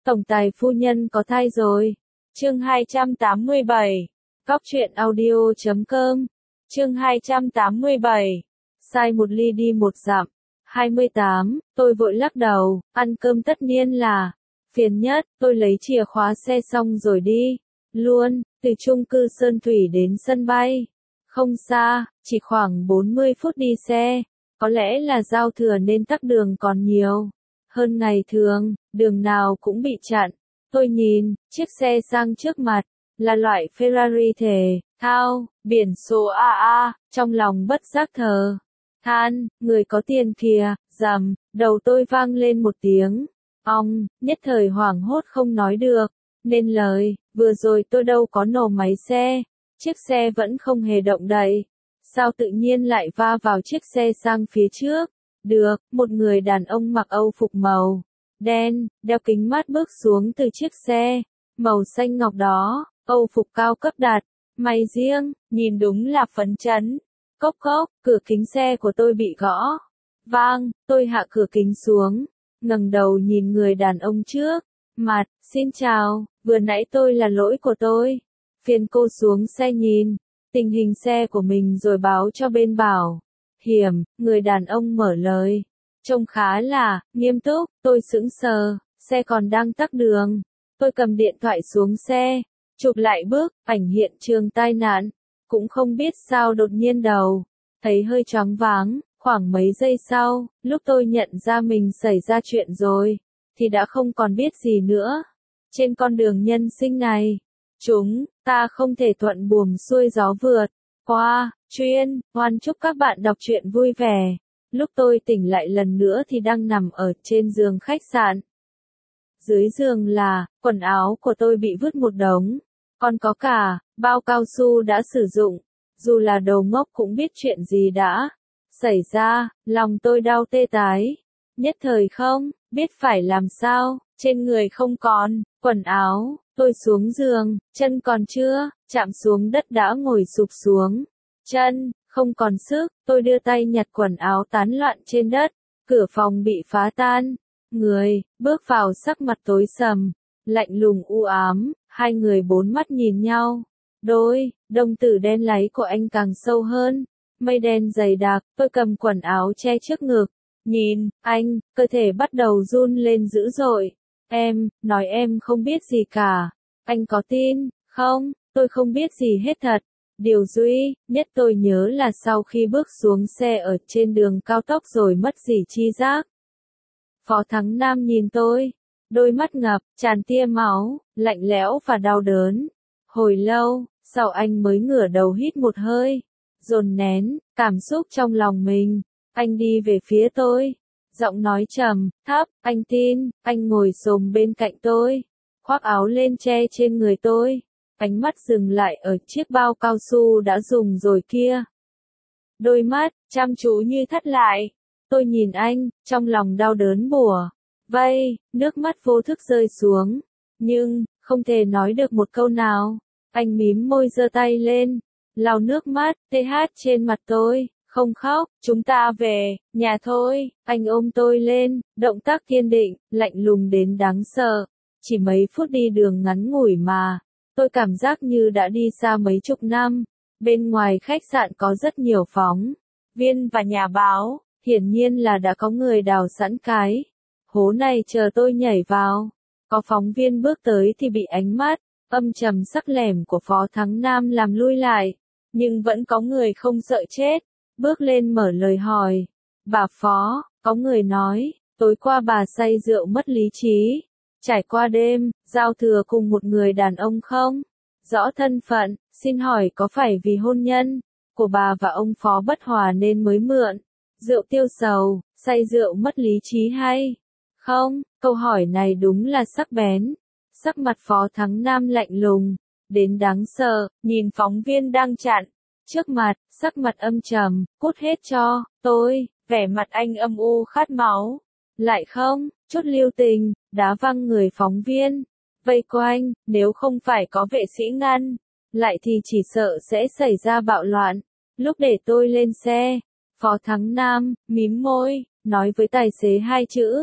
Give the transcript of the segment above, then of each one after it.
Tổng tài phu nhân có thai rồi. Chương 287. Cóc truyện audio.com. Chương 287. Sai một ly đi một dặm. 28. Tôi vội lắc đầu, ăn cơm tất nhiên là phiền nhất. Tôi lấy chìa khóa xe xong rồi đi luôn, từ chung cư Sơn Thủy đến sân bay. Không xa, chỉ khoảng 40 phút đi xe. Có lẽ là giao thừa nên tắc đường còn nhiều hơn ngày thường, đường nào cũng bị chặn. Tôi nhìn, chiếc xe sang trước mặt, là loại Ferrari thể thao, biển số AA, trong lòng bất giác thở than, người có tiền kìa, rầm, đầu tôi vang lên một tiếng ong, nhất thời hoảng hốt không nói được nên lời. Vừa rồi tôi đâu có nổ máy xe, chiếc xe vẫn không hề động đậy, sao tự nhiên lại va vào chiếc xe sang phía trước được. Một người đàn ông mặc Âu phục màu đen, đeo kính mát bước xuống từ chiếc xe màu xanh ngọc đó. Âu phục cao cấp đạt mày riêng, nhìn đúng là phấn chấn. Cốc cốc, cửa kính xe của tôi bị gõ vang. Tôi hạ cửa kính xuống, ngẩng đầu nhìn người đàn ông trước mặt. Xin chào, vừa nãy tôi là lỗi của tôi. Phiền cô xuống xe nhìn tình hình xe của mình rồi báo cho bên bảo hiểm. Người đàn ông mở lời, trông khá là nghiêm túc. Tôi sững sờ, xe còn đang tắc đường. Tôi cầm điện thoại xuống xe, chụp lại bức ảnh hiện trường tai nạn. Cũng không biết sao đột nhiên đầu thấy hơi choáng váng. Khoảng mấy giây sau, lúc tôi nhận ra mình xảy ra chuyện rồi, thì đã không còn biết gì nữa. Trên con đường nhân sinh này, chúng ta không thể thuận buồm xuôi gió vượt qua. Chuyên hoan chúc các bạn đọc truyện vui vẻ. Lúc tôi tỉnh lại lần nữa thì đang nằm ở trên giường khách sạn. Dưới giường là quần áo của tôi bị vứt một đống, còn có cả bao cao su đã sử dụng. Dù là đầu ngốc cũng biết chuyện gì đã xảy ra, lòng tôi đau tê tái. Nhất thời không biết phải làm sao, trên người không còn quần áo. Tôi xuống giường, chân còn chưa chạm xuống đất đã ngồi sụp xuống. Chân không còn sức, tôi đưa tay nhặt quần áo tán loạn trên đất. Cửa phòng bị phá tan. Người bước vào sắc mặt tối sầm, lạnh lùng u ám. Hai người bốn mắt nhìn nhau. Đôi đồng tử đen láy của anh càng sâu hơn. Mây đen dày đặc. Tôi cầm quần áo che trước ngực, nhìn anh, cơ thể bắt đầu run lên dữ dội. Em nói em không biết gì cả. Anh có tin không? Tôi không biết gì hết thật. Điều duy nhất tôi nhớ là sau khi bước xuống xe ở trên đường cao tốc rồi mất gì chi giác. Phó Thắng Nam nhìn tôi, đôi mắt ngập tràn tia máu, lạnh lẽo và đau đớn. Hồi lâu sau anh mới ngửa đầu hít một hơi, dồn nén cảm xúc trong lòng mình. Anh đi về phía tôi, giọng nói trầm thấp. Anh tin. Anh ngồi xổm bên cạnh tôi, khoác áo lên che trên người tôi. Ánh mắt dừng lại ở chiếc bao cao su đã dùng rồi kia. Đôi mắt chăm chú như thắt lại. Tôi nhìn anh, trong lòng đau đớn bủa vây, nước mắt vô thức rơi xuống, nhưng không thể nói được một câu nào. Anh mím môi giơ tay lên, lau nước mắt TH trên mặt tôi. Không khóc, chúng ta về nhà thôi. Anh ôm tôi lên, động tác kiên định, lạnh lùng đến đáng sợ. Chỉ mấy phút đi đường ngắn ngủi mà tôi cảm giác như đã đi xa mấy chục năm. Bên ngoài khách sạn có rất nhiều phóng viên và nhà báo, hiển nhiên là đã có người đào sẵn cái hố này chờ tôi nhảy vào. Có phóng viên bước tới thì bị ánh mắt âm trầm sắc lẻm của Phó Thắng Nam làm lui lại, nhưng vẫn có người không sợ chết, bước lên mở lời hỏi. Bà Phó, có người nói, tối qua bà say rượu mất lý trí, trải qua đêm giao thừa cùng một người đàn ông không rõ thân phận. Xin hỏi có phải vì hôn nhân của bà và ông Phó bất hòa nên mới mượn rượu tiêu sầu, say rượu mất lý trí hay không? Câu hỏi này đúng là sắc bén. Sắc mặt Phó Thắng Nam lạnh lùng đến đáng sợ, nhìn phóng viên đang chặn trước mặt, sắc mặt âm trầm. Cút hết cho tôi. Vẻ mặt anh âm u khát máu, lại không chút lưu tình đá văng người phóng viên vây quanh. Nếu không phải có vệ sĩ ngăn lại thì chỉ sợ sẽ xảy ra bạo loạn. Lúc để tôi lên xe, Phó Thắng Nam mím môi nói với tài xế hai chữ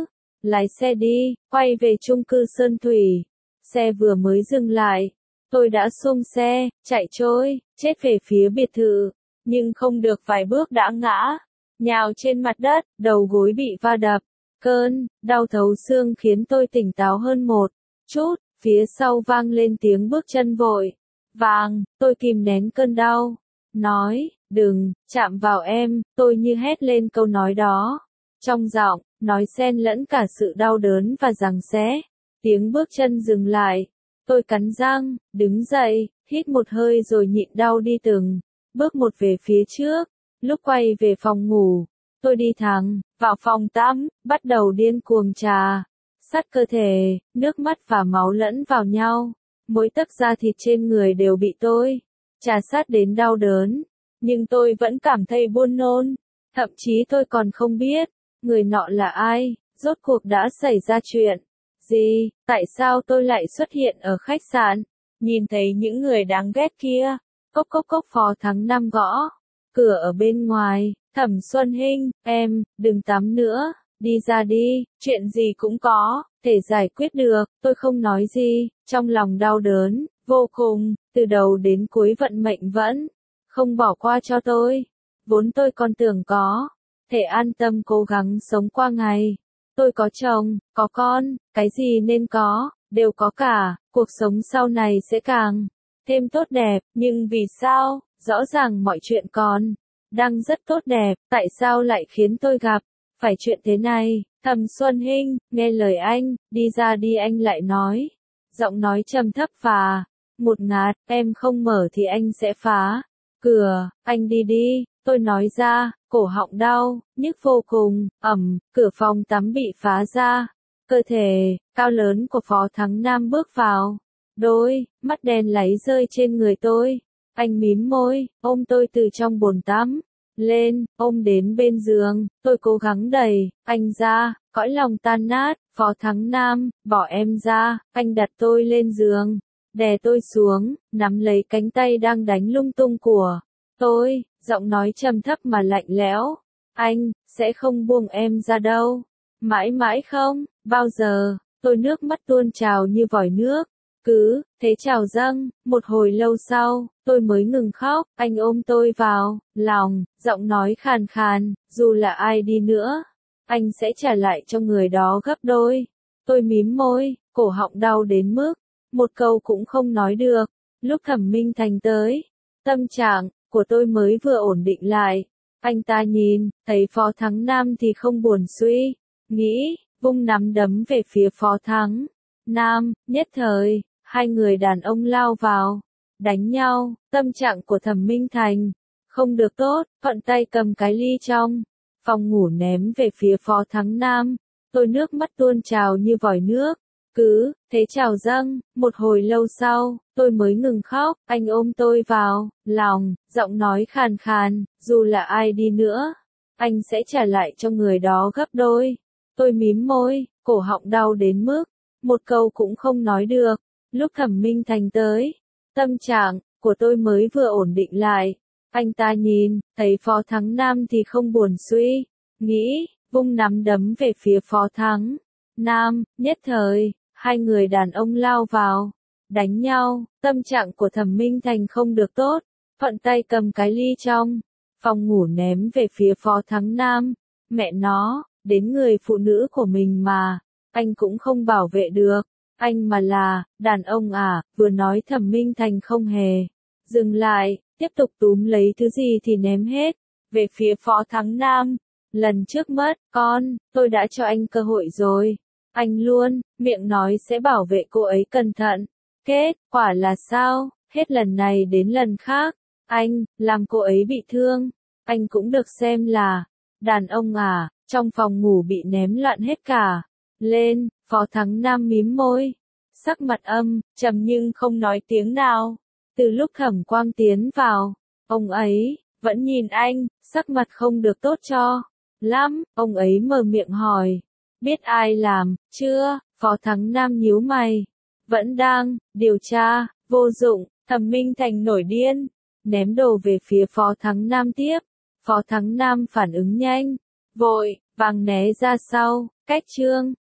lái xe đi, quay về chung cư Sơn Thủy. Xe vừa mới dừng lại, tôi đã xông xe, chạy trôi, chết về phía biệt thự, nhưng không được vài bước đã ngã, nhào trên mặt đất, đầu gối bị va đập. Cơn đau thấu xương khiến tôi tỉnh táo hơn một chút, phía sau vang lên tiếng bước chân vội vàng, tôi kìm nén cơn đau, nói, đừng, chạm vào em, tôi như hét lên câu nói đó. Trong giọng, nói xen lẫn cả sự đau đớn và giằng xé. Tiếng bước chân dừng lại, tôi cắn răng, đứng dậy, hít một hơi rồi nhịn đau đi từng bước một về phía trước. Lúc quay về phòng ngủ, tôi đi thẳng vào phòng tắm, bắt đầu điên cuồng trà sát cơ thể, nước mắt và máu lẫn vào nhau. Mỗi tấc da thịt trên người đều bị tôi trà sát đến đau đớn, nhưng tôi vẫn cảm thấy buồn nôn. Thậm chí tôi còn không biết người nọ là ai, rốt cuộc đã xảy ra chuyện gì, tại sao tôi lại xuất hiện ở khách sạn, nhìn thấy những người đáng ghét kia. Cốc cốc cốc, Phó Thắng Nam gõ cửa ở bên ngoài. Thẩm Xuân Hinh, em, đừng tắm nữa, đi ra đi, chuyện gì cũng có thể giải quyết được. Tôi không nói gì, trong lòng đau đớn vô cùng, từ đầu đến cuối vận mệnh vẫn không bỏ qua cho tôi. Vốn tôi còn tưởng có thể an tâm cố gắng sống qua ngày. Tôi có chồng, có con, cái gì nên có, đều có cả, cuộc sống sau này sẽ càng thêm tốt đẹp, nhưng vì sao, rõ ràng mọi chuyện còn đang rất tốt đẹp, tại sao lại khiến tôi gặp phải chuyện thế này? Thẩm Xuân Hinh, nghe lời anh, đi ra đi, anh lại nói. Giọng nói trầm thấp và một ngạt, em không mở thì anh sẽ phá cửa, anh đi đi. Tôi nói ra, cổ họng đau, nhức vô cùng, cửa phòng tắm bị phá ra. Cơ thể cao lớn của Phó Thắng Nam bước vào. Đôi mắt đen láy rơi trên người tôi. Anh mím môi, ôm tôi từ trong bồn tắm lên, ôm đến bên giường. Tôi cố gắng đẩy anh ra, cõi lòng tan nát. Phó Thắng Nam, bỏ em ra. Anh đặt tôi lên giường, đè tôi xuống, nắm lấy cánh tay đang đánh lung tung của tôi, giọng nói trầm thấp mà lạnh lẽo. Anh sẽ không buông em ra đâu. Mãi mãi không, bao giờ. Tôi nước mắt tuôn trào như vòi nước. Cứ thế trào dâng, một hồi lâu sau, tôi mới ngừng khóc. Anh ôm tôi vào lòng, giọng nói khàn khàn, dù là ai đi nữa, anh sẽ trả lại cho người đó gấp đôi. Tôi mím môi, cổ họng đau đến mức một câu cũng không nói được. Lúc Thẩm Minh Thành tới, tâm trạng của tôi mới vừa ổn định lại. Anh ta nhìn thấy Phó Thắng Nam thì không buồn suy nghĩ, vung nắm đấm về phía Phó Thắng Nam. Nhất thời, hai người đàn ông lao vào đánh nhau. Tâm trạng của Thẩm Minh Thành không được tốt, thuận tay cầm cái ly trong phòng ngủ ném về phía Phó Thắng Nam. Tôi nước mắt tuôn trào như vòi nước. Cứ thế trào dâng, một hồi lâu sau, tôi mới ngừng khóc. Anh ôm tôi vào lòng, giọng nói khàn khàn, dù là ai đi nữa, anh sẽ trả lại cho người đó gấp đôi. Tôi mím môi, cổ họng đau đến mức một câu cũng không nói được. Lúc Thẩm Minh Thành tới, tâm trạng của tôi mới vừa ổn định lại. Anh ta nhìn thấy Phó Thắng Nam thì không buồn suy nghĩ, vung nắm đấm về phía Phó Thắng Nam. Nhất thời, hai người đàn ông lao vào đánh nhau. Tâm trạng của Thẩm Minh Thành không được tốt, thuận tay cầm cái ly trong phòng ngủ ném về phía Phó Thắng Nam. Mẹ nó, đến người phụ nữ của mình mà anh cũng không bảo vệ được. Anh mà là đàn ông à? Vừa nói Thẩm Minh Thành không hề dừng lại, tiếp tục túm lấy thứ gì thì ném hết về phía Phó Thắng Nam. Lần trước mất con, tôi đã cho anh cơ hội rồi. Anh luôn miệng nói sẽ bảo vệ cô ấy cẩn thận. Kết quả là sao? Hết lần này đến lần khác, anh làm cô ấy bị thương. Anh cũng được xem là đàn ông à? Trong phòng ngủ bị ném loạn hết cả lên. Phó Thắng Nam mím môi, sắc mặt trầm nhưng không nói tiếng nào. Từ lúc Thẩm Quang tiến vào, ông ấy vẫn nhìn anh, sắc mặt không được tốt cho lắm. Ông ấy mở miệng hỏi, biết ai làm chưa? Phó Thắng Nam nhíu mày, vẫn đang điều tra. Vô dụng. Thẩm Minh Thành nổi điên, ném đồ về phía Phó Thắng Nam tiếp. Phó Thắng Nam phản ứng nhanh, vội vàng né ra sau, cách chương